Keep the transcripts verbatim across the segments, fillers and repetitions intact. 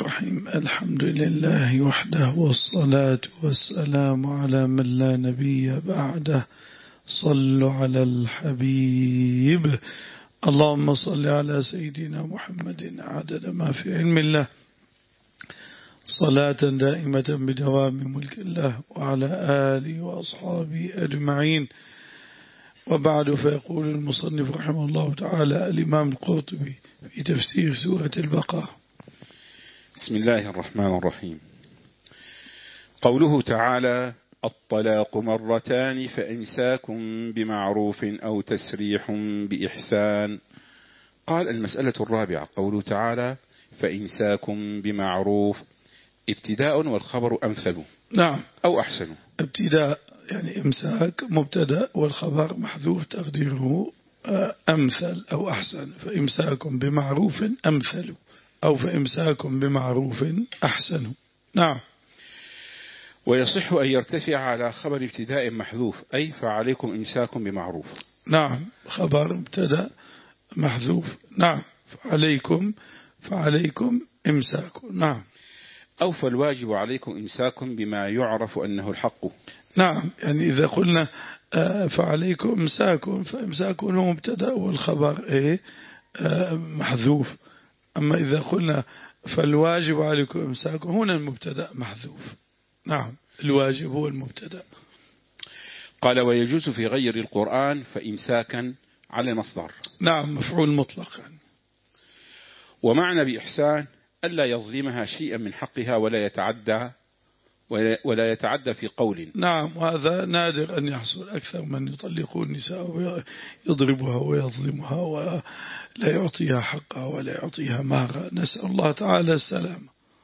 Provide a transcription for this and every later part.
الرحيم. الحمد لله وحده، والصلاة والسلام على من لا نبي بعده. صلوا على الحبيب. اللهم صل على سيدنا محمد عدد ما في علم الله، صلاة دائمة بدوام ملك الله، وعلى آله وأصحابه أجمعين. وبعد، فيقول المصنف رحمه الله تعالى الإمام القرطبي في تفسير سورة البقرة: بسم الله الرحمن الرحيم. قوله تعالى: الطلاق مرتان فإمساكم بمعروف أو تسريح بإحسان. قال: المسألة الرابعة قوله تعالى: فإمساكم بمعروف، ابتداء والخبر أمثل. نعم، أو أحسن. ابتداء يعني إمساك مبتدأ، والخبر محذوف تقديره أمثل أو أحسن. فإمساكم بمعروف أمثل، أو فإمساكم بمعروف أحسن. نعم. ويصح أن يرتفع على خبر ابتداء محذوف، أي فعليكم إمساكم بمعروف. نعم، خبر ابتدأ محذوف. نعم، فعليكم فعليكم إمساكم. نعم. أو فالواجب عليكم إمساكم بما يعرف أنه الحق. نعم، يعني إذا قلنا فعليكم إمساكم، فإمساكم هو مبتدأ والخبر إيه محذوف. أما إذا قلنا فالواجب عليكم إمساكم، هنا المبتدأ محذوف. نعم، الواجب هو المبتدأ. قال: ويجوز في غير القرآن فإمساكا على مصدر. نعم، مفعول مطلق. ومعنى بإحسان ألا يظلمها شيئا من حقها ولا يتعدى ولا يتعدى في قول. نعم، وهذا نادر أن يحصل. أكثر من يطلقون النساء ويضربها ويظلمها ولا يعطيها حقها ولا يعطيها مهرها، نسأل الله تعالى السلام.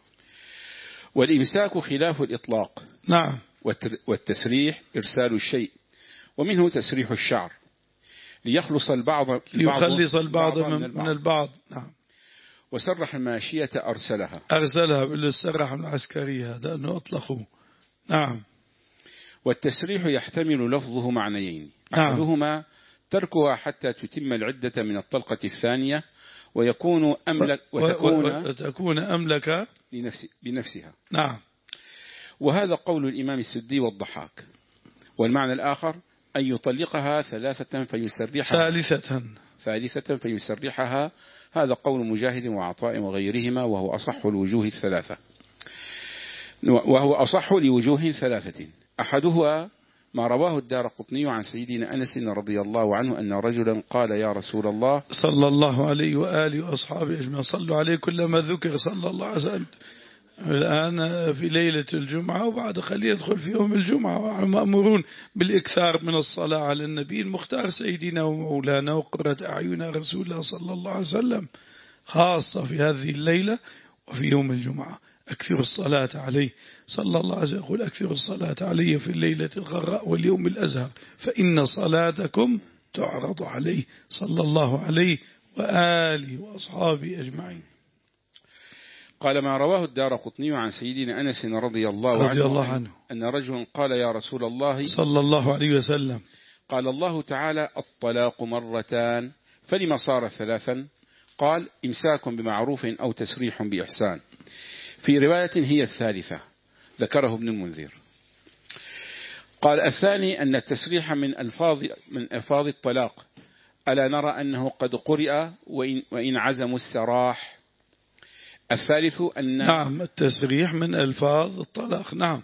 والإمساك خلاف الإطلاق. نعم. والتسريح إرسال الشيء، ومنه تسريح الشعر ليخلص البعض ليخلص البعض من, من البعض. نعم. وسرح الماشية أرسلها أرسلها بالسرح من العسكرية، هذا أنه أطلقوه. نعم. والتسريح يحتمل لفظه معنيين. نعم. أحدهما تركها حتى تتم العدة من الطلقة الثانية، ويكون أملك وتكون, وتكون أملك لنفس بنفسها. نعم. وهذا قول الإمام السدي والضحاك. والمعنى الآخر أن يطلقها ثلاثة فيسرحها ثالثة ثالثة فيسرحها. هذا قول مجاهد وعطاء وغيرهما، وهو أصح الوجوه الثلاثة وهو أصح لوجوه ثلاثة. أحدها ما رواه الدارقطني عن سيدنا أنس رضي الله عنه أن رجلا قال: يا رسول الله صلى الله عليه وآله وأصحابه أجمعين، صلوا عليه كلما ذكر صلى الله عليه وسلم. الآن في ليلة الجمعة، وبعد خليل يدخل في يوم الجمعة، مأمورون بالإكثار من الصلاة على النبي المختار سيدنا ومولانا وقرة أعين رسول الله صلى الله عليه وسلم، خاصة في هذه الليلة وفي يوم الجمعة. أكثر الصلاة عليه صلى الله عليه وسلم. يقول: أكثر الصلاة عليه في الليلة الغراء واليوم الأزهر، فإن صلاتكم تعرض عليه صلى الله عليه وآله وأصحابه أجمعين. قال: ما رواه الدارقطني عن سيدنا أنس رضي الله, رضي عنه, الله عنه أن رجلا قال: يا رسول الله صلى الله عليه وسلم، قال الله تعالى: الطلاق مرتان، فلما صار ثلاثا؟ قال: إمساك بمعروف أو تسريح بإحسان. في رواية هي الثالثة، ذكره ابن المنذر. قال: الثاني أن التسريح من ألفاظ من ألفاظ الطلاق، ألا نرى أنه قد قرئ وإن, وإن عزموا السراح. الثالث أن نعم، التسريح من ألفاظ الطلاق. نعم،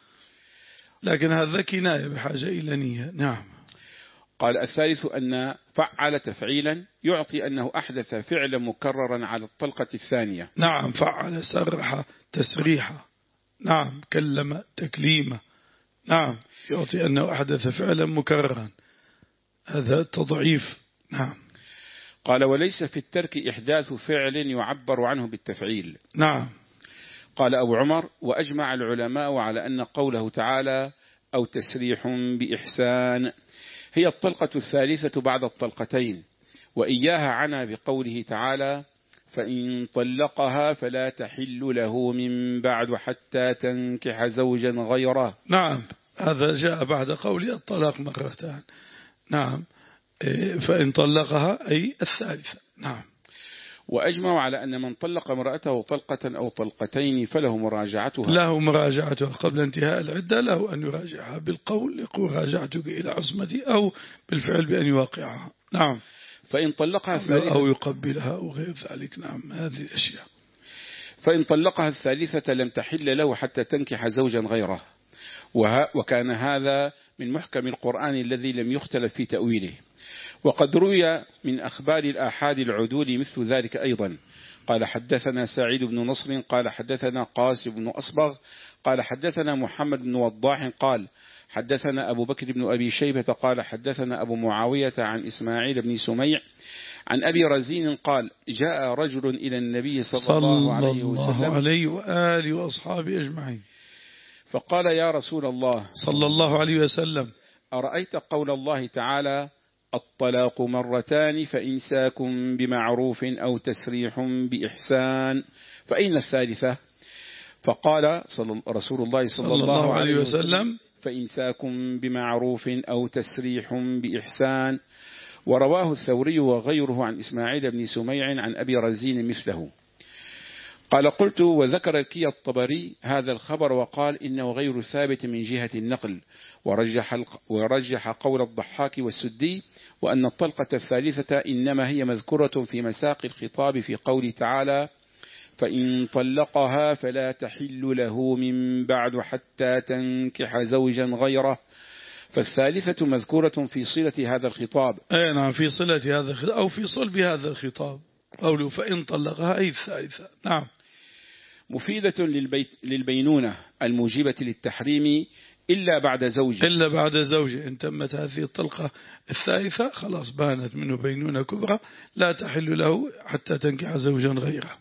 لكن هذا كناية بحاجة إلى نية. نعم. قال: الثالث أن فعل تفعيلا يعطي أنه أحدث فعلا مكررا على الطلقة الثانية. نعم، فعل سرح تسريحا. نعم، كلم تكليما. نعم، يعطي أنه أحدث فعلا مكررا، هذا تضعيف. نعم. قال: وليس في الترك إحداث فعل يعبر عنه بالتفعيل. نعم. قال أبو عمر: وأجمع العلماء على أن قوله تعالى أو تسريح بإحسان هي الطلقة الثالثة بعد الطلقتين، وإياها عنا بقوله تعالى: فإن طلقها فلا تحل له من بعد حتى تنكح زوجا غيره. نعم، هذا جاء بعد قول الطلاق مرتان. نعم، فإن طلقها أي الثالثة. نعم. وأجمعوا على أن من طلق امرأته طلقة أو طلقتين فله مراجعتها له مراجعتها قبل انتهاء العدة، له أن يراجعها بالقول يقول راجعتك إلى عصمتي، أو بالفعل بأن يواقعها. نعم. فإن طلقها الثالثة أو يقبلها أو غير ذلك. نعم هذه الأشياء. فإن طلقها الثالثة لم تحل له حتى تنكح زوجا غيره، وكان هذا من محكم القرآن الذي لم يختلف في تأويله. وقد روي من أخبار الآحاد العدول مثل ذلك أيضا. قال حدثنا سعيد بن نصر قال حدثنا قاسم بن أصبغ قال حدثنا محمد بن وضاح قال حدثنا أبو بكر بن أبي شيبة قال حدثنا أبو معاوية عن إسماعيل بن سميع عن أبي رزين قال جاء رجل إلى النبي صلى, صلى الله عليه وسلم الله عليه وآله وأصحابه أجمعين فقال يا رسول الله صلى الله عليه وسلم أرأيت قول الله تعالى الطلاق مرتان فإمساك بمعروف أو تسريح بإحسان فأين الثالثة؟ فقال صلى رسول الله صلى, صلى الله عليه وسلم فإمساك بمعروف أو تسريح بإحسان. ورواه الثوري وغيره عن إسماعيل بن سميع عن أبي رزين مثله. قال قلت وذكر الكي الطبري هذا الخبر وقال إنه غير ثابت من جهة النقل، ورجح, ورجح قول الضحاك والسدي وأن الطلقة الثالثة إنما هي مذكورة في مساق الخطاب في قول تعالى فإن طلقها فلا تحل له من بعد حتى تنكح زوجا غيره، فالثالثة مذكورة في صلة هذا الخطاب. أي نعم في صلة هذا الخطاب أو في صلب هذا الخطاب قوله فإن طلقها أي الثالثة. نعم. مفيدة للبيت للبينونة الموجبة للتحريم إلا بعد زوج إلا بعد زوج إن تمت هذه الطلقة الثالثة خلاص بانت منه بينونة كبرى لا تحل له حتى تنكح زوجا غيره.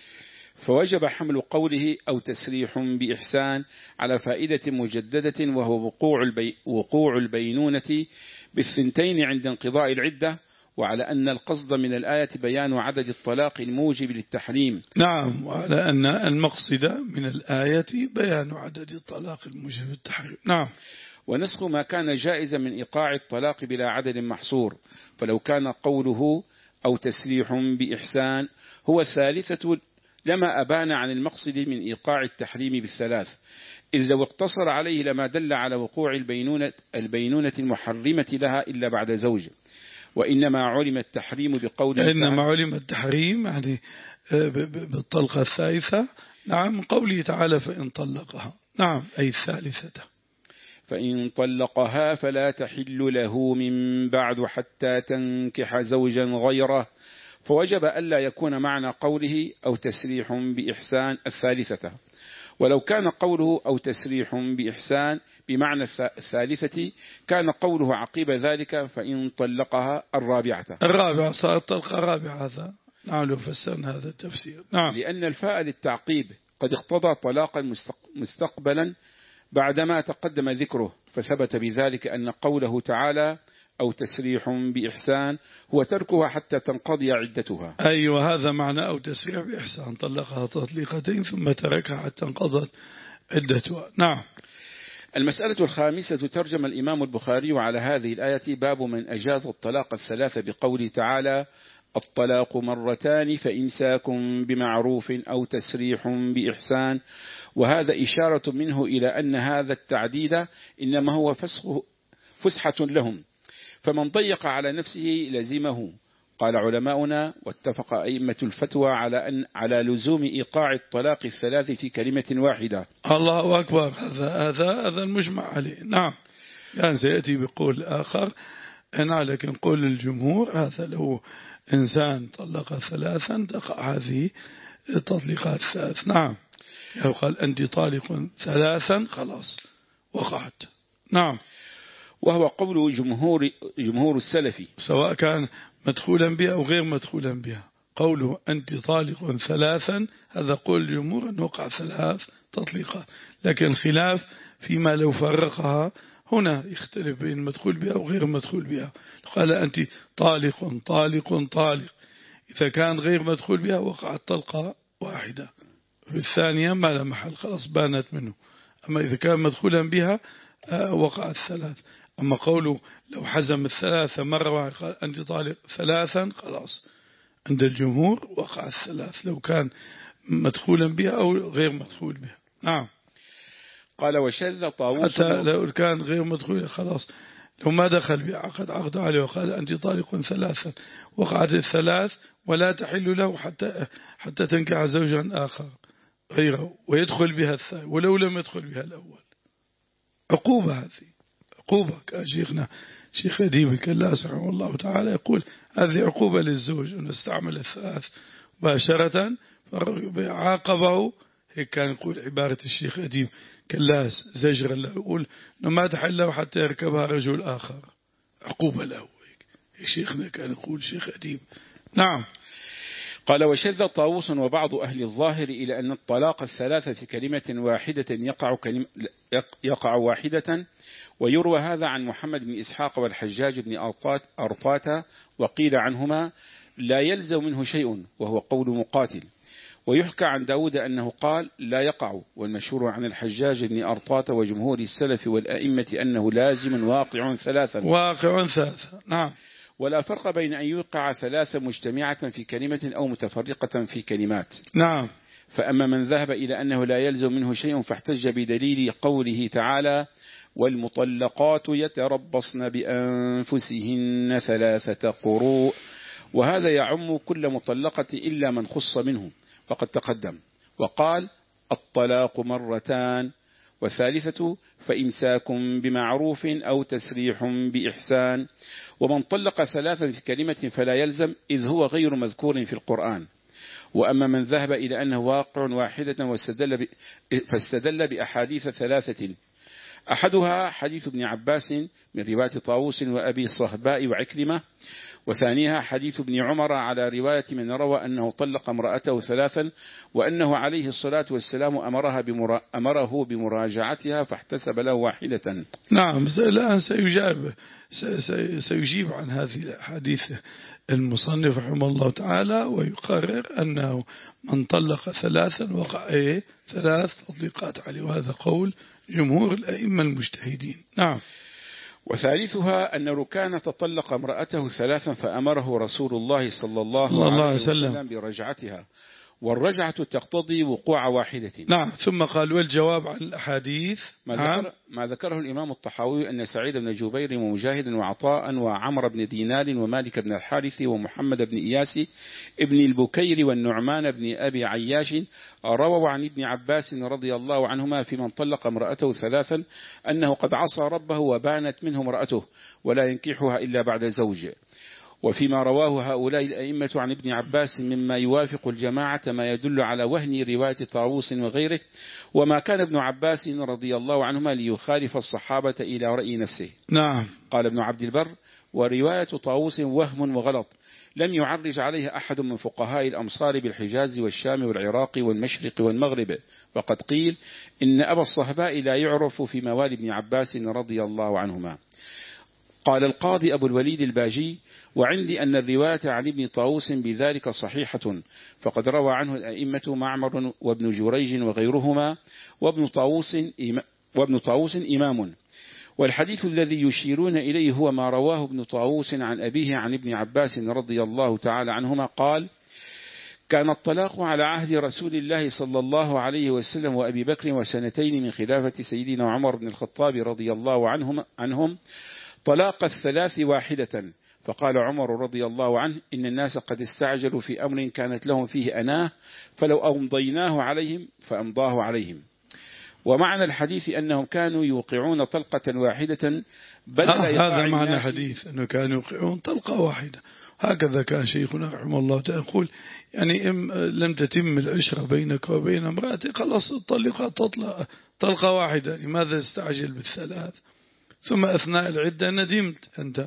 فوجب حمل قوله أو تسريح بإحسان على فائدة مجددة وهو وقوع, البي وقوع البينونة بالثنتين عند انقضاء العدة، وعلى أن القصد من الآية بيان عدد الطلاق الموجب للتحريم. نعم وعلى أن المقصد من الآية بيان عدد الطلاق الموجب للتحريم. نعم. ونسخ ما كان جائزا من إيقاع الطلاق بلا عدد محصور، فلو كان قوله أو تسريح بإحسان هو الثالثة لما أبان عن المقصد من إيقاع التحريم بالثلاث، إذ لو اقتصر عليه لما دل على وقوع البينونة, البينونة المحرمة لها إلا بعد زوج، وإنما علم التحريم بقول إنما علم التحريم يعني بالطلقة الثالثة. نعم من قوله تعالى فإن طلقها. نعم أي الثالثة. فإن طلقها فلا تحل له من بعد حتى تنكح زوجا غيره، فوجب ألا يكون معنى قوله أو تسريح بإحسان الثالثة، ولو كان قوله أو تسريح بإحسان بمعنى الثالثة كان قوله عقيب ذلك فإن طلقها الرابعة الرابعة صارت طلقة رابعة. هذا نعم لو فسرنا هذا التفسير. نعم. لأن الفاء للتعقيب قد اقتضى طلاقا مستقبلا بعدما تقدم ذكره، فثبت بذلك أن قوله تعالى أو تسريح بإحسان هو تركها حتى تنقضي عدتها. أيوة هذا معنى أو تسريح بإحسان، طلقها تطليقتين ثم تركها حتى انقضت عدتها. نعم. المسألة الخامسة ترجم الإمام البخاري على هذه الآية باب من أجاز الطلاق الثلاثة بقوله تعالى الطلاق مرتان فإمساك بمعروف أو تسريح بإحسان، وهذا إشارة منه إلى أن هذا التعديد إنما هو فسحة لهم، فمن ضيق على نفسه لزمه. قال علماؤنا واتفق أئمة الفتوى على أن على لزوم إيقاع الطلاق الثلاث في كلمة واحدة. الله أكبر. هذا هذا هذا المجمع عليه. نعم. يعني سيأتي بقول آخر أنا لكن قول الجمهور هذا لو إنسان طلق ثلاثا تقع هذه التطليقات الثلاث. نعم. لو قال أنت طالق ثلاثا خلاص وقعت. نعم. وهو قول جمهور جمهور السلف سواء كان مدخولا بها أو غير مدخولا بها. قوله أنت طالق ثلاثا هذا قول الجمهور أن وقع ثلاث تطليقات، لكن الخلاف فيما لو فرقها هنا يختلف بين مدخول بها وغير مدخول بها. قال أنت طالق طالق طالق، إذا كان غير مدخول بها وقعت طلقة واحدة، في الثانية ما لا محل خلاص بانت منه. أما إذا كان مدخولا بها وقعت ثلاث. أما قوله لو حزم الثلاثة مرة واحدة قال أنت طالق ثلاثا خلاص عند الجمهور وقع الثلاث لو كان مدخولا بها أو غير مدخول بها. نعم. قال وشذ طاووس حتى لو كان غير مدخول خلاص لو ما دخل بها عقد عقد عليه وقال أنت طالق ثلاثا وقعت الثلاث ولا تحل له حتى حتى تنكح زوجا آخر غيره ويدخل بها الثاني ولو لم يدخل بها الأول. عقوبة هذه عقوبة. كان شيخنا شيخ أديب كلاس رحمه الله تعالى يقول هذه عقوبة للزوج أن استعمل الثلاث مباشرة فعاقبه. هيك كان يقول عبارة الشيخ أديب كلاس زجرا له يقول ما تحل له حتى يركبها رجل آخر عقوبة له. هيك شيخنا كان يقول شيخ أديب. نعم. قال وشذ طاووس وبعض أهل الظاهر إلى أن الطلاق الثلاثة في كلمة واحدة يقع, كلمة يقع واحدة، ويروى هذا عن محمد بن إسحاق والحجاج بن أرطات, أرطات وقيل عنهما لا يلزم منه شيء وهو قول مقاتل. ويحكى عن داود أنه قال لا يقع، والمشهور عن الحجاج بن أرطات وجمهور السلف والأئمة أنه لازم واقع ثلاثا واقع ثلاثا. نعم. ولا فرق بين أن يوقع ثلاثة مجتمعة في كلمة أو متفرقة في كلمات. نعم. فأما من ذهب إلى أنه لا يلزم منه شيء فاحتج بدليل قوله تعالى والمطلقات يتربصن بأنفسهن ثلاثة قروء، وهذا يعم كل مطلقة إلا من خص منه وقد تقدم. وقال الطلاق مرتان، والثالثة فإمساكم بمعروف أو تسريح بإحسان. ومن طلق ثلاثا في كلمة فلا يلزم إذ هو غير مذكور في القرآن. وأما من ذهب إلى أنه واقع واحدة واستدل ب... فاستدل بأحاديث ثلاثة، أحدها حديث ابن عباس من رواية طاووس وأبي صهباء وعكرمة، وثانيها حديث ابن عمر على رواية من روى أنه طلق امرأته ثلاثا وأنه عليه الصلاة والسلام أمرها بمرا... أمره بمراجعتها فاحتسب له واحدة. نعم. الآن سيجاب سيجيب عن هذه الحديث المصنف رحمه الله تعالى ويقرر أنه من طلق ثلاثا وقع إيه ثلاث تطليقات عليه، وهذا قول جمهور الأئمة المجتهدين. نعم. وثالثها أن ركان تطلق امرأته ثلاثا فأمره رسول الله صلى الله, صلى الله عليه وسلم. وسلم برجعتها، والرجعة تقتضي وقوع واحدة. نعم. ثم قال والجواب عن الأحاديث ما, ذكر ما ذكره الإمام الطحاوي أن سعيد بن جبير ومجاهد وعطاء وعمر بن دينار ومالك بن الحارث ومحمد بن إياس ابن البكير والنعمان بن أبي عياش رووا عن ابن عباس رضي الله عنهما في من طلق امرأته ثلاثا أنه قد عصى ربه وبانت منه امرأته ولا ينكحها إلا بعد زوج. وفيما رواه هؤلاء الأئمة عن ابن عباس مما يوافق الجماعة ما يدل على وهن رواية طاووس وغيره، وما كان ابن عباس رضي الله عنهما ليخالف الصحابة إلى رأي نفسه. نعم. قال ابن عبد البر ورواية طاووس وهم وغلط لم يعرج عليه أحد من فقهاء الأمصار بالحجاز والشام والعراق والمشرق والمغرب، وقد قيل إن أبا الصهباء لا يعرف في موالي ابن عباس رضي الله عنهما. قال القاضي أبو الوليد الباجي وعندي أن الرواية عن ابن طاووس بذلك صحيحة، فقد روى عنه الأئمة معمر وابن جريج وغيرهما، وابن طاووس وابن طاووس إمام. والحديث الذي يشيرون إليه هو ما رواه ابن طاووس عن أبيه عن ابن عباس رضي الله تعالى عنهما قال كان الطلاق على عهد رسول الله صلى الله عليه وسلم وأبي بكر وسنتين من خلافة سيدنا عمر بن الخطاب رضي الله عنهم, عنهم طلاق الثلاث واحدة. فقال عمر رضي الله عنه إن الناس قد استعجلوا في أمر كانت لهم فيه أناه فلو أمضيناه عليهم فأمضاه عليهم. ومعنى الحديث أنهم كانوا يوقعون طلقة واحدة بدل هذا معنى الحديث أنه كانوا يوقعون طلقة واحدة. هكذا كان شيخنا رحمه الله تعالى يقول يعني إن لم تتم العشرة بينك وبين امرأتك خلاص الطلقة تطلق طلقة واحدة، لماذا استعجل بالثلاث؟ ثم أثناء العدة ندمت أنت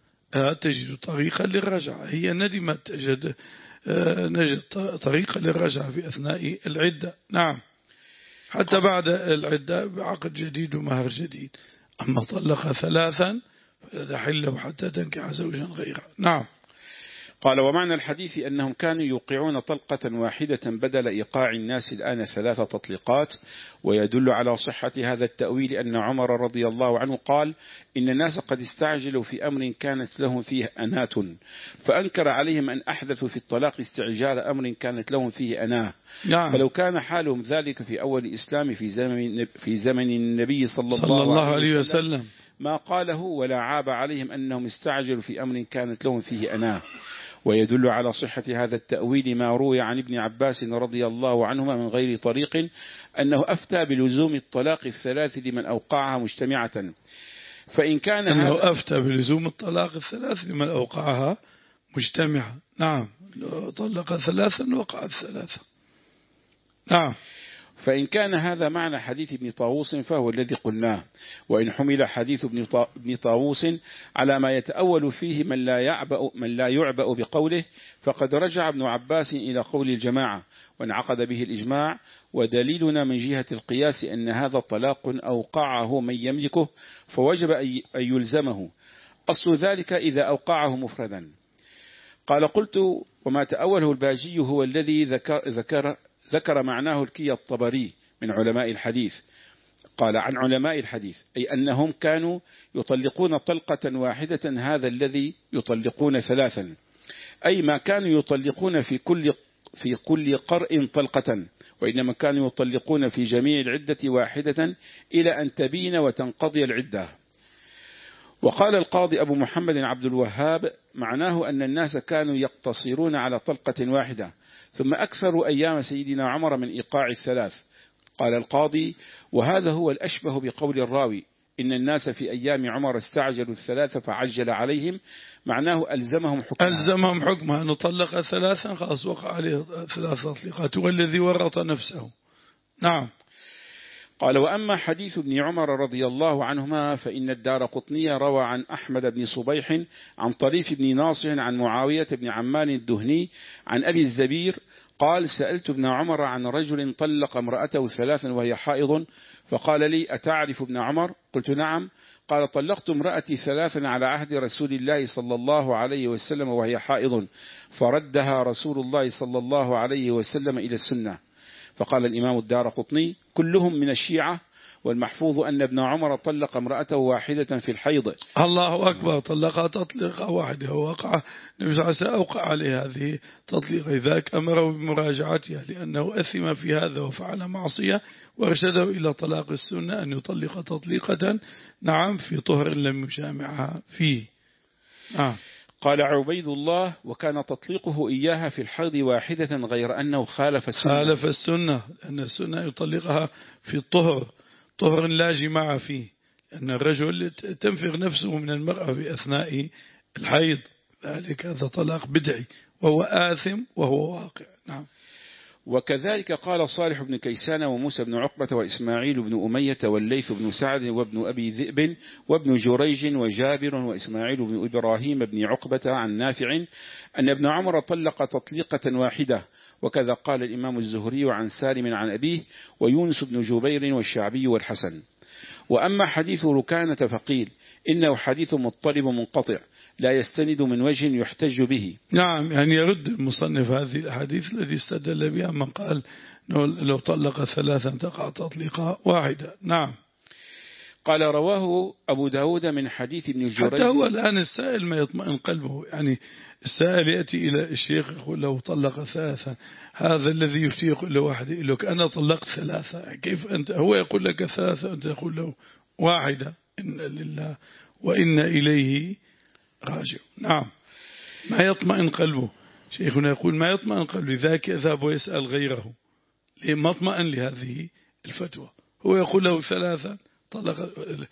تجد طريقا للرجعة، هي ندمت تجد نجد طريقا للرجعة في أثناء العدة. نعم. حتى بعد العدة بعقد جديد ومهر جديد. أما طلق ثلاثا فلا تحل حتى تنكح زوجا غيره. نعم. قال ومعنى الحديث أنهم كانوا يوقعون طلقة واحدة بدل إيقاع الناس الآن ثلاث تطليقات. ويدل على صحة هذا التأويل أن عمر رضي الله عنه قال إن الناس قد استعجلوا في أمر كانت لهم فيه أنات، فأنكر عليهم أن أحدثوا في الطلاق استعجال أمر كانت لهم فيه أناه. نعم. فلو كان حالهم ذلك في أول الإسلام في زمن, في زمن النبي صلى الله, صلى الله عليه عليه وسلم, وسلم ما قاله ولا عاب عليهم أنهم استعجلوا في أمر كانت لهم فيه أناه. ويدل على صحة هذا التأويل ما روي عن ابن عباس رضي الله عنهما من غير طريق أنه أفتى بلزوم الطلاق الثلاث لمن أوقعها مجتمعة. فإن كان أنه هذا أفتى بلزوم الطلاق الثلاث لمن أوقعها مجتمعة. نعم. طلق ثلاثا وقعت ثلاثا. نعم. فإن كان هذا معنى حديث ابن طاووس فهو الذي قلناه. وإن حمل حديث ابن طاووس على ما يتأول فيه من لا يعبأ, من لا يعبأ بقوله فقد رجع ابن عباس إلى قول الجماعة وانعقد به الإجماع. ودليلنا من جهة القياس أن هذا طلاق أوقعه من يملكه فوجب أن يلزمه. أصل ذلك إذا أوقعه مفردا. قال قلت وما تأوله الباجي هو الذي ذكر, ذكر ذكر معناه الكي الطبري من علماء الحديث. قال عن علماء الحديث أي أنهم كانوا يطلقون طلقة واحدة هذا الذي يطلقون ثلاثا، أي ما كانوا يطلقون في كل في كل قرء طلقة، وإنما كانوا يطلقون في جميع العدة واحدة إلى أن تبين وتنقضي العدة. وقال القاضي أبو محمد عبد الوهاب معناه أن الناس كانوا يقتصرون على طلقة واحدة ثم أكثر أيام سيدنا عمر من إيقاع الثلاث. قال القاضي وهذا هو الأشبه بقول الراوي إن الناس في أيام عمر استعجلوا الثلاثة فعجل عليهم، معناه ألزمهم حكمها ألزمهم حكمها أنه طلق ثلاثا خلاص وقع عليه ثلاث تطليقات والذي ورط نفسه. نعم. قال وأما حديث ابن عمر رضي الله عنهما فإن الدارقطني روى عن أحمد بن صبيح عن طريف بن ناصح عن معاوية بن عمان الدهني عن أبي الزبير قال سألت ابن عمر عن رجل طلق امرأته ثلاثا وهي حائض فقال لي أتعرف ابن عمر؟ قلت نعم. قال طلقت امرأتي ثلاثا على عهد رسول الله صلى الله عليه وسلم وهي حائض فردها رسول الله صلى الله عليه وسلم إلى السنة. فقال الإمام الدارقطني كلهم من الشيعة، والمحفوظ أن ابن عمر طلق امرأته واحدة في الحيض. الله أكبر. طلقها تطليقة واحدة ووقع النبي صلى الله عليه وسلم أوقع عليه هذه تطليقة، ذاك أمره بمراجعتها لأنه أثم في هذا وفعل معصية وارشده إلى طلاق السنة أن يطلق تطليقة نعم في طهر لم يجامعها فيه. نعم. قال عبيد الله وكان تطليقه إياها في الحيض واحدة غير أنه خالف السنة. خالف السنة لأن السنة يطلقها في الطهر طهر لا جماع فيه، لأن الرجل تنفر نفسه من المرأة في أثناء الحيض، ذلك هذا طلاق بدعي وهو آثم وهو واقع. نعم. وكذلك قال صالح بن كيسان وموسى بن عقبة وإسماعيل بن أمية والليث بن سعد وابن أبي ذئب وابن جريج وجابر وإسماعيل بن إبراهيم بن عقبة عن نافع أن ابن عمر طلق تطليقة واحدة. وكذا قال الإمام الزهري عن سالم عن أبيه ويونس بن جبير والشعبي والحسن. وأما حديث ركانة فقيل إنه حديث مضطرب منقطع لا يستند من وجه يحتج به. نعم، يعني يرد المصنف هذه الأحاديث التي استدل بها من قال لو طلق ثلاثا تقع تطليقة واحدة. نعم. قال رواه أبو داود من حديث ابن جريج. حتى هو الآن السائل ما يطمئن قلبه، يعني السائل يأتي إلى الشيخ يقول له طلق ثلاثا، هذا الذي يفتي يقول له واحدة، يقول لك أنا طلقت ثلاثة، كيف أنت؟ هو يقول لك ثلاثة أنت يقول له واحدة. إن لله وإن إليه راجع. نعم. ما يطمئن قلبه. شيخنا يقول ما يطمئن قلبه، لذلك يذهب ويسأل غيره لما اطمئن لهذه الفتوى. هو يقول له ثلاثا طلق،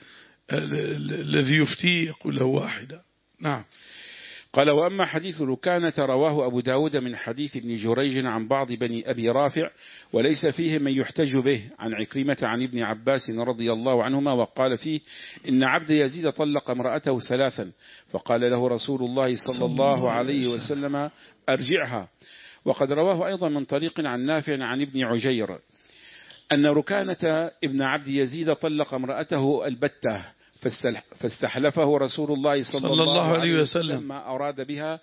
الذي يفتيه يقول له واحدة. نعم. قال وأما حديث ركانة رواه أبو داود من حديث ابن جريج عن بعض بني أبي رافع وليس فيه من يحتج به عن عكرمة عن ابن عباس رضي الله عنهما وقال فيه إن عبد يزيد طلق امرأته ثلاثا فقال له رسول الله صلى الله عليه وسلم أرجعها. وقد رواه أيضا من طريق عن نافع عن ابن عجير أن ركانة ابن عبد يزيد طلق امرأته البتة فاستحلفه رسول الله صلى, صلى الله عليه وسلم ما أراد بها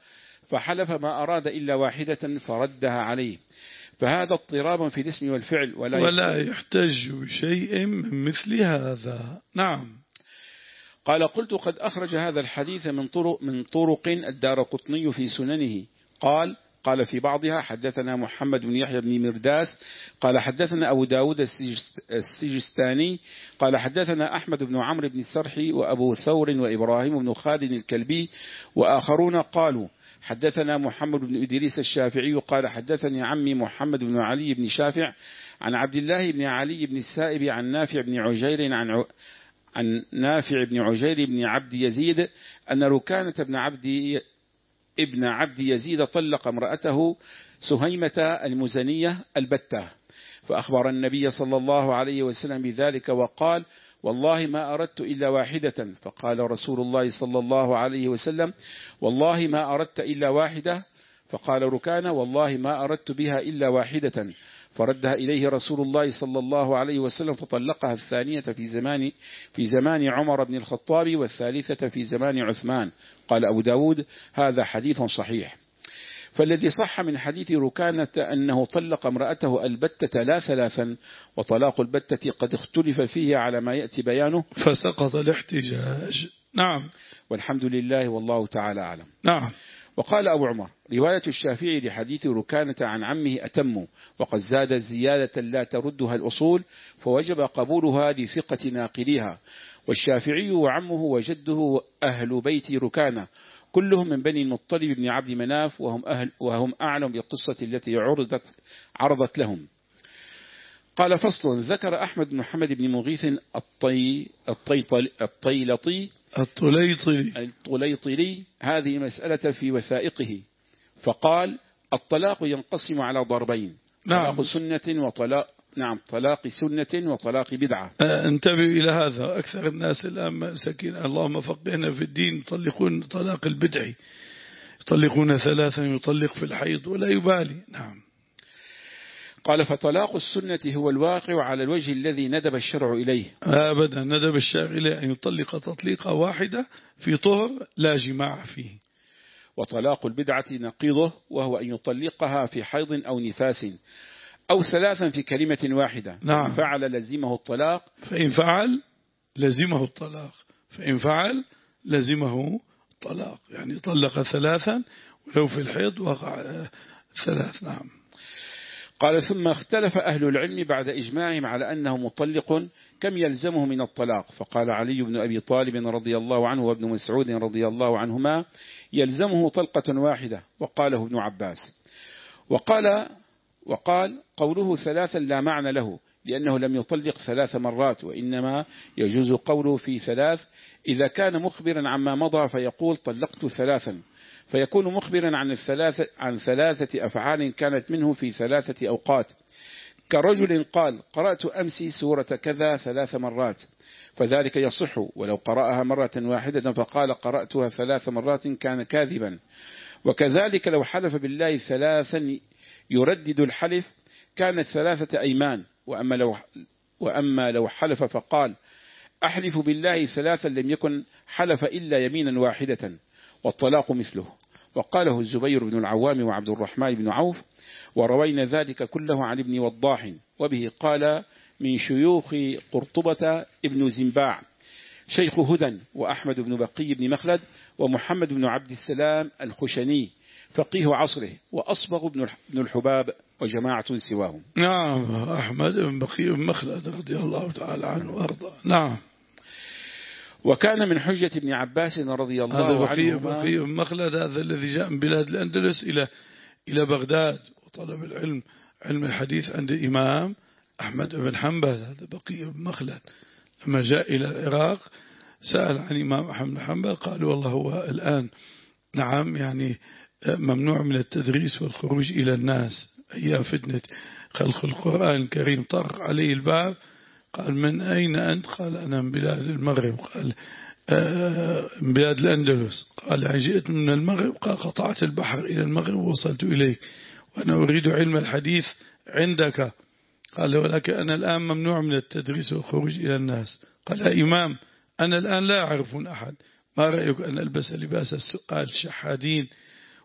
فحلف ما أراد إلا واحدة فردها عليه، فهذا اضطراب في الاسم والفعل ولا, ولا يحتج بشيء من مثل هذا. نعم. قال قلت قد أخرج هذا الحديث من طرق, من طرق الدارقطني في سننه. قال قال في بعضها حدثنا محمد بن يحيى بن مرداس قال حدثنا أبو داود السجستاني قال حدثنا أحمد بن عمرو بن السرحي وأبو ثور وإبراهيم بن خالد الكلبي وآخرون قالوا حدثنا محمد بن إدريس الشافعي قال حدثني عمي محمد بن علي بن شافع عن عبد الله بن علي بن السائب عن نافع بن عجير عن عن نافع بن عجير بن عبد يزيد أن ركانة بن عبد ابن عبد يزيد طلق امرأته سهيمة المزنية البتة، فأخبر النبي صلى الله عليه وسلم بذلك وقال والله ما أردت إلا واحدة، فقال رسول الله صلى الله عليه وسلم والله ما أردت إلا واحدة، فقال ركانة والله ما أردت بها إلا واحدة، فردها إليه رسول الله صلى الله عليه وسلم فطلقها الثانية في زمان في زمان عمر بن الخطاب والثالثة في زمان عثمان. قال أبو داود هذا حديث صحيح. فالذي صح من حديث ركانة أنه طلق امرأته البتة لا ثلاثا، وطلاق البتة قد اختلف فيه على ما يأتي بيانه فسقط الاحتجاج. نعم. والحمد لله والله تعالى أعلم. نعم. وقال أبو عمر رواية الشافعي لحديث ركانة عن عمه أتم، وقد زاد زيادة لا تردها الأصول فوجب قبولها لثقة ناقلها. والشافعي وعمه وجده أهل بيت ركانة كلهم من بني المطلب بن عبد مناف، وهم, أهل وهم أعلم بالقصة التي عرضت, عرضت لهم. قال فصل ذكر أحمد بن محمد بن مغيث الطي الطيلطي الطيلطي الطليطلي هذه مسألة في وثائقه، فقال الطلاق ينقسم على ضربين، نعم. طلاق سنة وطلاق نعم طلاق سنة وطلاق بدعة. انتبه إلى هذا، أكثر الناس الآن سكين اللهم فقهنا في الدين يطلقون طلاق البدعي، يطلقون ثلاثا يطلق في الحيض ولا يبالي. نعم. قال فطلاق السنة هو الواقع على الوجه الذي ندب الشرع إليه. أبدا ندب الشرع إليه أن يطلق تطليقة واحدة في طهر لا جماع فيه. وطلاق البدعة نقيضه وهو أن يطلقها في حيض أو نفاس أو ثلاثا في كلمة واحدة. نعم. فإن فعل لزمه الطلاق فإن فعل لزمه الطلاق فإن فعل لزمه الطلاق يعني طلق ثلاثا ولو في الحيض وقع ثلاث. نعم. قال ثم اختلف أهل العلم بعد إجماعهم على أنه مطلق كم يلزمه من الطلاق، فقال علي بن أبي طالب رضي الله عنه وابن مسعود رضي الله عنهما يلزمه طلقة واحدة، وقاله ابن عباس. وقال وقال قوله ثلاثا لا معنى له لأنه لم يطلق ثلاث مرات، وإنما يجوز قوله في ثلاث إذا كان مخبرا عما مضى فيقول طلقت ثلاثا، فيكون مخبرا عن الثلاثة عن ثلاثة أفعال كانت منه في ثلاثة أوقات، كرجل قال قرأت أمس سورة كذا ثلاث مرات، فذلك يصح، ولو قرأها مرة واحدة فقال قرأتها ثلاث مرات كان كاذبا. وكذلك لو حلف بالله ثلاثا يردد الحلف كانت ثلاثة أيمان، وأما لو, وأما لو حلف فقال أحلف بالله ثلاثا لم يكن حلف إلا يمينا واحدة، والطلاق مثله. وقاله الزبير بن العوام وعبد الرحمن بن عوف، وروينا ذلك كله عن ابن وضاح، وبه قال من شيوخ قرطبة ابن زنباع شيخ هدى، وأحمد بن بقي بن مخلد، ومحمد بن عبد السلام الخشني فقيه عصره، وأصبغ بن الحباب وجماعة سواهم. نعم. أحمد بن بقي بن مخلد رضي الله تعالى عنه وأرضاه. نعم. وكان من حجة ابن عباس رضي الله عنه بقي بن مخلد هذا الذي جاء من بلاد الأندلس إلى إلى بغداد وطلب العلم علم الحديث عند الإمام أحمد بن حنبل. هذا بقي بن مخلد لما جاء إلى العراق سأل عن الإمام أحمد بن حنبل، قالوا والله هو الآن نعم يعني ممنوع من التدريس والخروج إلى الناس أيام فتنة خلق القرآن الكريم. طرق عليه الباب قال من أين أنت؟ قال أنا من بلاد المغرب. قال من بلاد الأندلس. قال يعني جئت من المغرب؟ قال قطعت البحر إلى المغرب ووصلت إليك وأنا أريد علم الحديث عندك. قال ولكن أنا الآن ممنوع من التدريس والخروج إلى الناس. قال يا إمام أنا الآن لا أعرفون أحد، ما رأيك أن ألبس لباس السؤال شحادين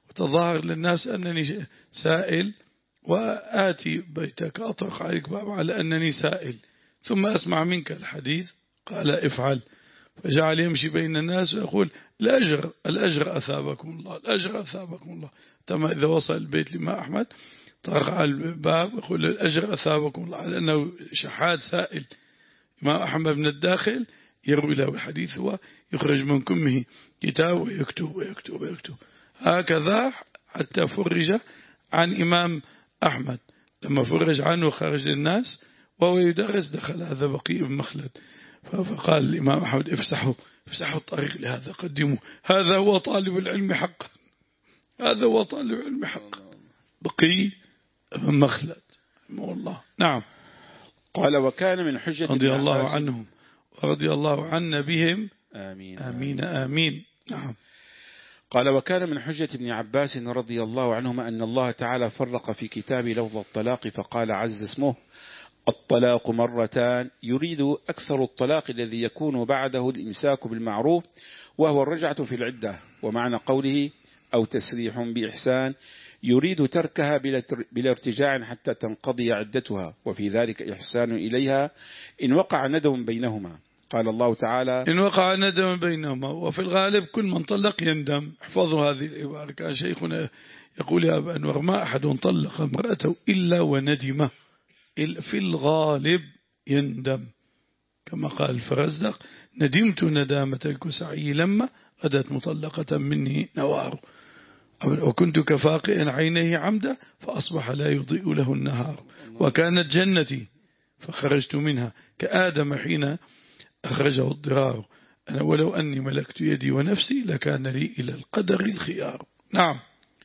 وتظاهر للناس أنني سائل، وآتي بيتك أطرق عليك باب على أنني سائل، ثم أسمع منك الحديث. قال افعل. فجعل يمشي بين الناس ويقول الأجر الأجر أثابكم الله، الأجر أثابكم الله. تم إذا وصل البيت لما أحمد طرق على الباب يقول الأجر أثابكم الله، على أنه شحات سائل. ما أحمد من الداخل يروي له الحديث، هو يخرج من كمه كتاب ويكتب ويكتب ويكتب هكذا حتى فرج عن إمام أحمد. لما فرج عنه خارج للناس وهو يدرس دخل هذا بقي بن مخلد، فقال الإمام أحمد افسحوا افسحوا الطريق لهذا، قدموا، هذا هو طالب العلم حقا، هذا هو طالب العلم حقا، بقي بن مخلد رحمه الله. نعم. قال وكان من حجة رضي الله عنهم ورضي الله عنا بهم. آمين آمين آمين. نعم. قال وكان من حجة ابن عباس رضي الله عنهما أن الله تعالى فرق في كتاب لفظ الطلاق فقال عز اسمه الطلاق مرتان، يريد أكثر الطلاق الذي يكون بعده الإمساك بالمعروف وهو الرجعة في العدة، ومعنى قوله أو تسريح بإحسان يريد تركها بلا ارتجاع حتى تنقضي عدتها، وفي ذلك إحسان إليها إن وقع ندم بينهما. قال الله تعالى إن وقع ندم بينهما، وفي الغالب كل من طلق يندم. احفظوا هذه العبارة. كان شيخنا يقول يا أبا أنور ما أحد طلق امرأته إلا وندم، في الغالب يندم، كما قال الفرزدق ندمت ندامة الكسعي لما غدت مطلقة مني نوار، وكنت كفاقئ عينيه عمدا فأصبح لا يضيء له النهار، وكانت جنتي فخرجت منها كآدم حين أخرجه الضرار، أنا ولو أني ملكت يدي ونفسي لكان لي إلى القدر الخيار. نعم.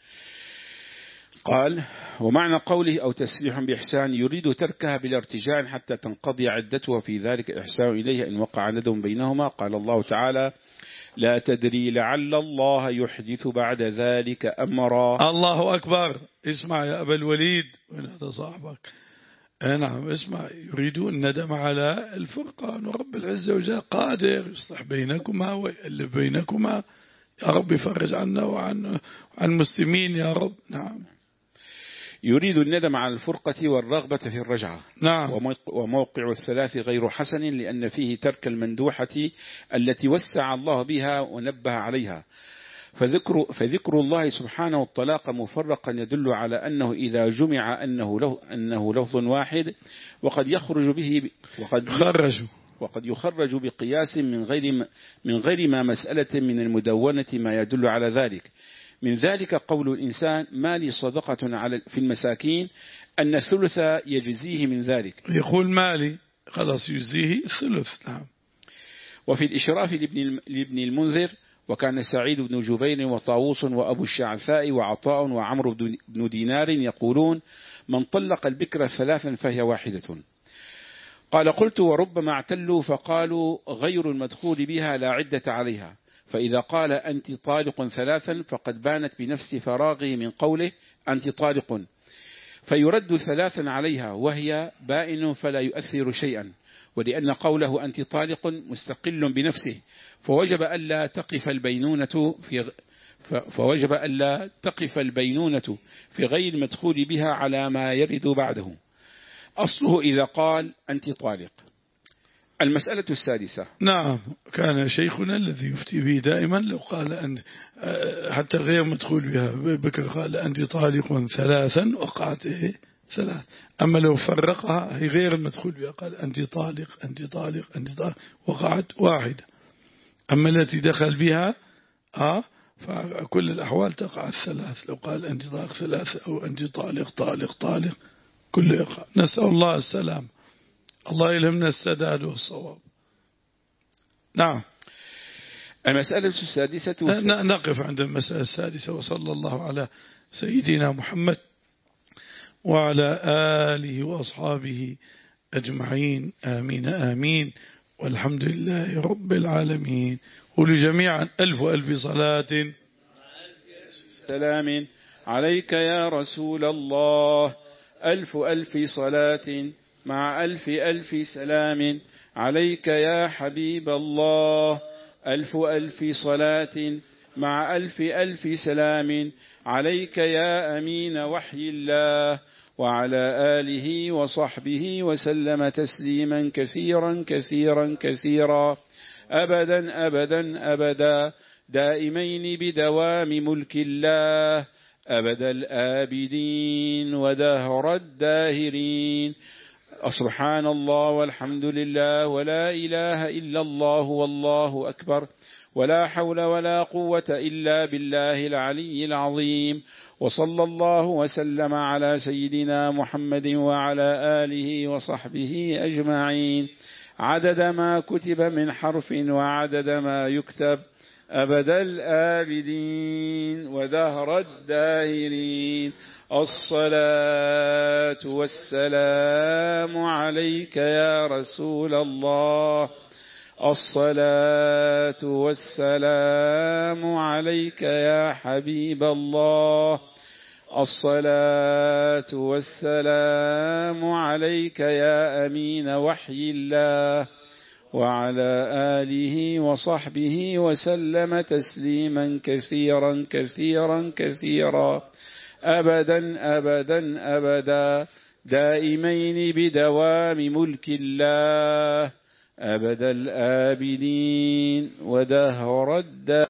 قال ومعنى قوله أو تسريح بإحسان يريد تركها بلا ارتجاع حتى تنقضي عدتها، في ذلك إحسان إليها إن وقع ندم بينهما. قال الله تعالى لا تدري لعل الله يحدث بعد ذلك أمرا. الله أكبر. اسمع يا أبا الوليد، وين هذا صاحبك؟ نعم اسمع، يريدون الندم على الفرقة، أن رب العزة وجل قادر يصلح بينكما ويألف بينكما، يا رب يفرج عنا وعن عن المسلمين يا رب. نعم. يريد الندم على الفرقة والرغبة في الرجعة. نعم. وموقع الثلاث غير حسن لأن فيه ترك المندوحة التي وسع الله بها ونبه عليها، فذكر, فذكر الله سبحانه الطلاق مفرقا يدل على أنه إذا جمع أنه, له أنه لفظ واحد، وقد يخرج به وقد يخرج وقد يخرج بقياس من غير من غير ما مسألة من المدونة ما يدل على ذلك. من ذلك قول الإنسان ما لي صدقة على في المساكين أن الثلث يجزيه من ذلك، يقول مالي خلاص يجزيه الثلث. نعم. وفي الإشراف لابن المنذر وكان سعيد بن جبير وطاووس وأبو الشعثاء وعطاء وعمرو بن دينار يقولون من طلق البكر ثلاثا فهي واحدة. قال قلت وربما اعتلوا فقالوا غير المدخول بها لا عدة عليها، فإذا قال أنت طالق ثلاثا فقد بانت بنفس فراغه من قوله أنت طالق، فيرد ثلاثا عليها وهي بائن فلا يؤثر شيئا، ولأن قوله أنت طالق مستقل بنفسه، فوجب ألا تقف البينونة في فوجب ألا تقف البينونة في غير المدخول بها على ما يرد بعده. أصله إذا قال أنت طالق. المسألة السادسة. نعم. كان شيخنا الذي يفتي به دائما لو قال أن حتى غير مدخول بها بكر قال أنت طالق ثلاثا وقعت ثلاث، أما لو فرقها هي غير المدخول بها قال أنت طالق أنت طالق أنت طالق وقعت واحدة، أما التي دخل بها آه فكل الأحوال تقع الثلاث. لو قال أنت طالق ثلاثة أو أنت طالق طالق طالق كل يقع. نسأل الله السلام. الله يلهمنا السداد والصواب. نعم. المسألة السادسة نقف عند المسألة السادسة. وصلى الله على سيدنا محمد وعلى آله وأصحابه أجمعين. آمين آمين. والحمد لله رب العالمين. قولوا جميعا ألف ألف صلاة سلام عليك يا رسول الله، ألف ألف صلاة مع ألف ألف سلام عليك يا حبيب الله، ألف ألف صلاة مع ألف ألف سلام عليك يا أمين وحي الله وعلى آله وصحبه وسلم تسليما كثيرا كثيرا كثيرا أبدا أبدا أبدا دائمين بدوام ملك الله أبد الآبدين ودهر الداهرين. سبحان الله والحمد لله ولا إله إلا الله والله أكبر ولا حول ولا قوة إلا بالله العلي العظيم. وصلى الله وسلم على سيدنا محمد وعلى آله وصحبه أجمعين عدد ما كتب من حرف وعدد ما يكتب أبد الآبدين ودهر الداهرين. الصلاة والسلام عليك يا رسول الله الصلاة والسلام عليك يا حبيب الله الصلاة والسلام عليك يا أمين وحي الله وعلى آله وصحبه وسلم تسليما كثيرا كثيرا كثيرا أبدا أبدا أبدا دائمين بدوام ملك الله أبد الآبدين ودهر الدار.